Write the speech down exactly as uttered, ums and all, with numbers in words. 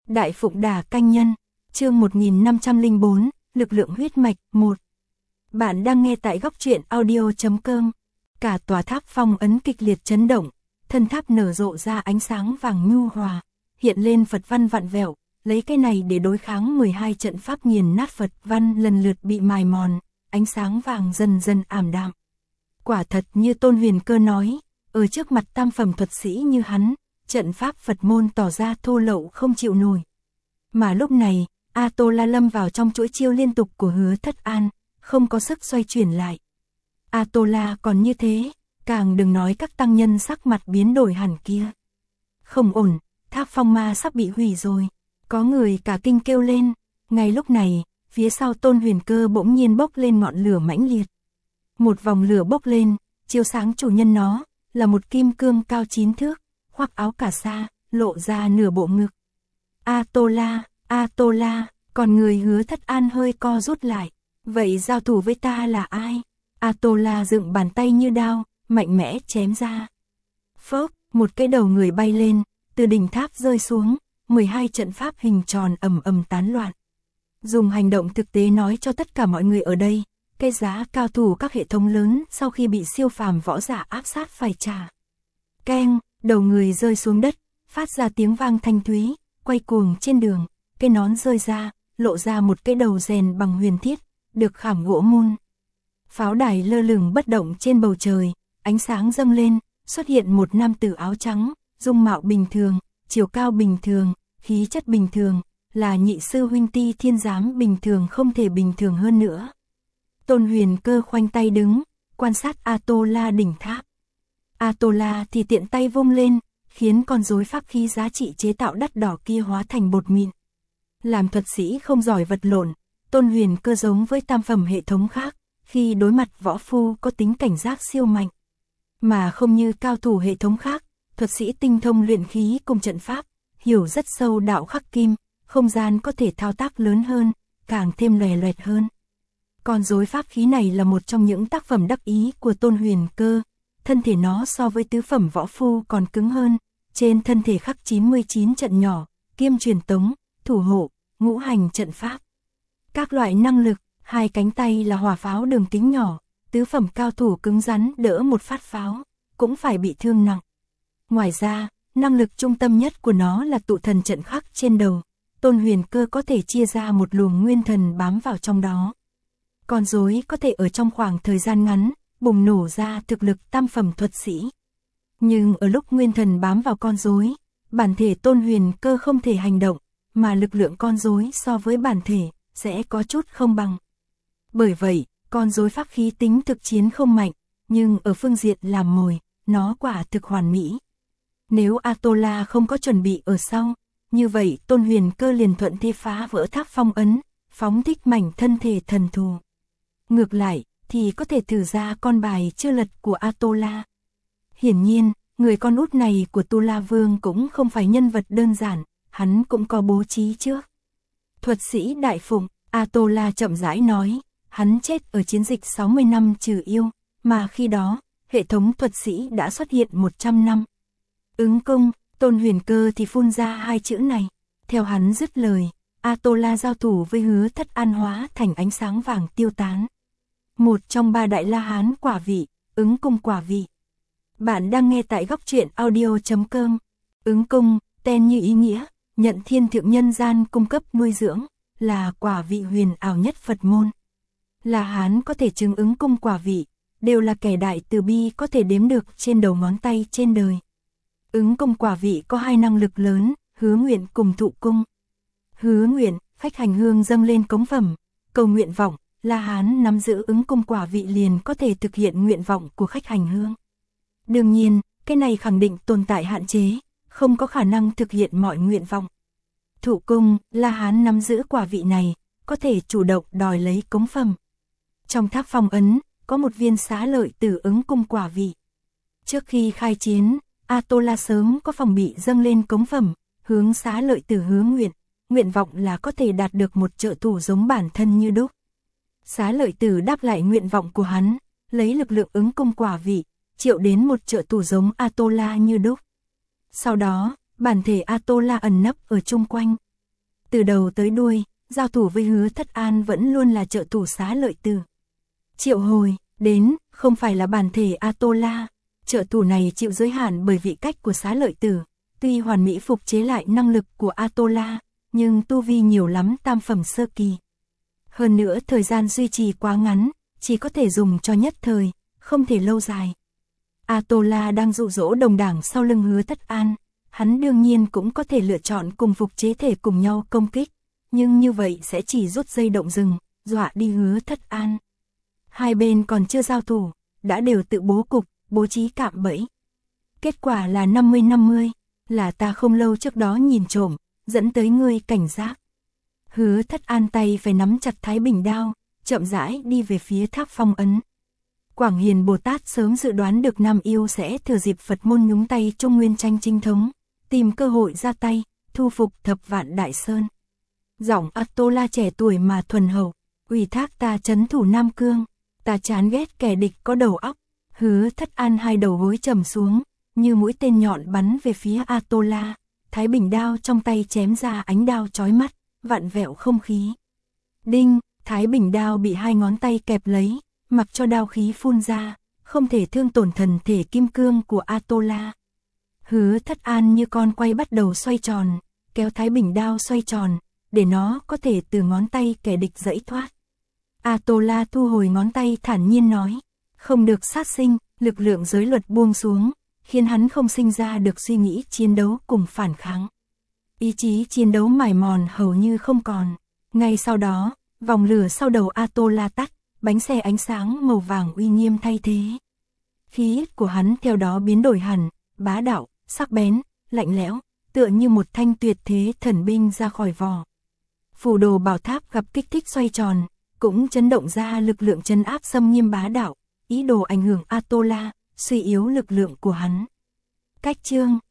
Đại Phụng Đà Canh Nhân, chương một nghìn năm trăm lẻ bốn, lực lượng huyết mạch, một. Bạn đang nghe tại góc truyện audio chấm com. Cả tòa tháp phong ấn kịch liệt chấn động, thân tháp nở rộ ra ánh sáng vàng nhu hòa, hiện lên Phật văn vặn vẹo, lấy cái này để đối kháng mười hai trận pháp nghiền nát Phật văn lần lượt bị mài mòn, ánh sáng vàng dần dần ảm đạm. Quả thật như Tôn Huyền Cơ nói, ở trước mặt tam phẩm thuật sĩ như hắn, trận pháp Phật môn tỏ ra thô lậu không chịu nổi. Mà lúc này, A-tô-la lâm vào trong chuỗi chiêu liên tục của Hứa Thất An, không có sức xoay chuyển lại. A-tô-la còn như thế, càng đừng nói các tăng nhân sắc mặt biến đổi hẳn kia. Không ổn, tháp phong ma sắp bị hủy rồi. Có người cả kinh kêu lên. Ngay lúc này, phía sau Tôn Huyền Cơ bỗng nhiên bốc lên ngọn lửa mãnh liệt. Một vòng lửa bốc lên, chiếu sáng chủ nhân nó, là một kim cương cao chín thước, khoác áo cà sa, lộ ra nửa bộ ngực. A-tô-la, A-tô-la, còn người Hứa Thất An hơi co rút lại. Vậy giao thủ với ta là ai? A-tô-la dựng bàn tay như đao, mạnh mẽ chém ra. Phốc, một cái đầu người bay lên, từ đỉnh tháp rơi xuống, mười hai trận pháp hình tròn ầm ầm tán loạn. Dùng hành động thực tế nói cho tất cả mọi người ở đây, cái giá cao thủ các hệ thống lớn sau khi bị siêu phàm võ giả áp sát phải trả. Keng, đầu người rơi xuống đất, phát ra tiếng vang thanh thúy, quay cuồng trên đường, cái nón rơi ra, lộ ra một cái đầu rèn bằng huyền thiết, được khảm gỗ mun. Pháo đài lơ lửng bất động trên bầu trời, ánh sáng dâng lên, xuất hiện một nam tử áo trắng, dung mạo bình thường, chiều cao bình thường, khí chất bình thường, là nhị sư huynh Ti Thiên Giám bình thường không thể bình thường hơn nữa. Tôn Huyền Cơ khoanh tay đứng, quan sát A-tô-la đỉnh tháp. A-tô-la thì tiện tay vung lên, khiến con rối pháp khí giá trị chế tạo đắt đỏ kia hóa thành bột mịn. Làm thuật sĩ không giỏi vật lộn, Tôn Huyền Cơ giống với tam phẩm hệ thống khác, khi đối mặt võ phu có tính cảnh giác siêu mạnh. Mà không như cao thủ hệ thống khác, thuật sĩ tinh thông luyện khí cùng trận pháp, hiểu rất sâu đạo khắc kim, không gian có thể thao tác lớn hơn, càng thêm lòe loẹt hơn. Con rối pháp khí này là một trong những tác phẩm đắc ý của Tôn Huyền Cơ, thân thể nó so với tứ phẩm võ phu còn cứng hơn, trên thân thể khắc chín mươi chín trận nhỏ, kiêm truyền tống, thủ hộ, ngũ hành trận pháp. Các loại năng lực, hai cánh tay là hỏa pháo đường kính nhỏ, tứ phẩm cao thủ cứng rắn đỡ một phát pháo, cũng phải bị thương nặng. Ngoài ra, năng lực trung tâm nhất của nó là tụ thần trận khắc trên đầu, Tôn Huyền Cơ có thể chia ra một luồng nguyên thần bám vào trong đó. Con rối có thể ở trong khoảng thời gian ngắn, bùng nổ ra thực lực tam phẩm thuật sĩ. Nhưng ở lúc nguyên thần bám vào con rối, bản thể Tôn Huyền Cơ không thể hành động, mà lực lượng con rối so với bản thể sẽ có chút không bằng. Bởi vậy, con rối pháp khí tính thực chiến không mạnh, nhưng ở phương diện làm mồi, nó quả thực hoàn mỹ. Nếu A-tô-la không có chuẩn bị ở sau, như vậy Tôn Huyền Cơ liền thuận thế phá vỡ tháp phong ấn, phóng thích mảnh thân thể thần thù. Ngược lại, thì có thể thử ra con bài chưa lật của A-tô-la. Hiển nhiên, người con út này của Tu La Vương cũng không phải nhân vật đơn giản, hắn cũng có bố trí trước. Thuật sĩ Đại Phụng, A-tô-la chậm rãi nói, hắn chết ở chiến dịch sáu mươi năm trừ yêu, mà khi đó, hệ thống thuật sĩ đã xuất hiện một trăm năm. Ứng cung, Tôn Huyền Cơ thì phun ra hai chữ này. Theo hắn dứt lời, A-tô-la giao thủ với Hứa Thất An hóa thành ánh sáng vàng tiêu tán. Một trong ba đại la hán quả vị, ứng cung quả vị. Bạn đang nghe tại góc truyện audio chấm com. Ứng cung, tên như ý nghĩa, nhận thiên thượng nhân gian cung cấp nuôi dưỡng, là quả vị huyền ảo nhất Phật môn. La hán có thể chứng ứng cung quả vị, đều là kẻ đại từ bi có thể đếm được trên đầu ngón tay trên đời. Ứng cung quả vị có hai năng lực lớn, hứa nguyện cùng thụ cung. Hứa nguyện, khách hành hương dâng lên cống phẩm, cầu nguyện vọng, La hán nắm giữ ứng cung quả vị liền có thể thực hiện nguyện vọng của khách hành hương. Đương nhiên, cái này khẳng định tồn tại hạn chế, không có khả năng thực hiện mọi nguyện vọng. Thụ cung, La hán nắm giữ quả vị này, có thể chủ động đòi lấy cống phẩm. Trong tháp phong ấn, có một viên xá lợi tử ứng cung quả vị. Trước khi khai chiến, A-tô-la sớm có phòng bị dâng lên cống phẩm, hướng xá lợi tử hứa nguyện, nguyện vọng là có thể đạt được một trợ thủ giống bản thân như đúc. Xá lợi tử đáp lại nguyện vọng của hắn, lấy lực lượng ứng cung quả vị, triệu đến một trợ thủ giống A-tô-la như đúc. Sau đó, bản thể A-tô-la ẩn nấp ở chung quanh, Từ đầu tới đuôi, giao thủ với Hứa Thất An vẫn luôn là trợ thủ Xá Lợi Tử. Triệu hồi, đến, không phải là bản thể Atola, trợ thủ này chịu giới hạn bởi vị cách của Xá Lợi Tử, tuy hoàn mỹ phục chế lại năng lực của Atola, nhưng tu vi nhiều lắm tam phẩm sơ kỳ. Hơn nữa thời gian duy trì quá ngắn, chỉ có thể dùng cho nhất thời, không thể lâu dài. Atola đang dụ dỗ đồng đảng sau lưng Hứa Thất An, hắn đương nhiên cũng có thể lựa chọn cùng phục chế thể cùng nhau công kích, nhưng như vậy sẽ chỉ rút dây động rừng, dọa đi Hứa Thất An. Hai bên còn chưa giao thủ, đã đều tự bố cục, bố trí cạm bẫy. Kết quả là năm mươi năm mươi, là ta không lâu trước đó nhìn trộm, dẫn tới ngươi cảnh giác. Hứa Thất An tay phải nắm chặt Thái Bình đao, chậm rãi đi về phía Tháp Phong Ấn. Quảng Hiền Bồ Tát sớm dự đoán được Nam Yêu sẽ thừa dịp Phật môn nhúng tay trong nguyên tranh chính thống, tìm cơ hội ra tay, thu phục thập vạn Đại Sơn. Giọng Atola trẻ tuổi mà thuần hậu, ủy thác ta trấn thủ Nam Cương, ta chán ghét kẻ địch có đầu óc. Hứa Thất An hai đầu gối trầm xuống, như mũi tên nhọn bắn về phía Atola, Thái Bình đao trong tay chém ra ánh đao chói mắt, vặn vẹo không khí. Đinh, Thái Bình đao bị hai ngón tay kẹp lấy, mặc cho đao khí phun ra, không thể thương tổn thần thể kim cương của Atola. Hứa Thất An như con quay bắt đầu xoay tròn, kéo Thái Bình đao xoay tròn, để nó có thể từ ngón tay kẻ địch giãy thoát. Atola thu hồi ngón tay thản nhiên nói, không được sát sinh, lực lượng giới luật buông xuống, khiến hắn không sinh ra được suy nghĩ chiến đấu cùng phản kháng. Ý chí chiến đấu mài mòn hầu như không còn. Ngay sau đó, vòng lửa sau đầu Atola tắt, bánh xe ánh sáng màu vàng uy nghiêm thay thế. Khí của hắn theo đó biến đổi hẳn, bá đạo, sắc bén, lạnh lẽo, tựa như một thanh tuyệt thế thần binh ra khỏi vỏ. Phù đồ bảo tháp gặp kích thích xoay tròn, cũng chấn động ra lực lượng trấn áp xâm nghiêm bá đạo, ý đồ ảnh hưởng Atola, suy yếu lực lượng của hắn. Cách chương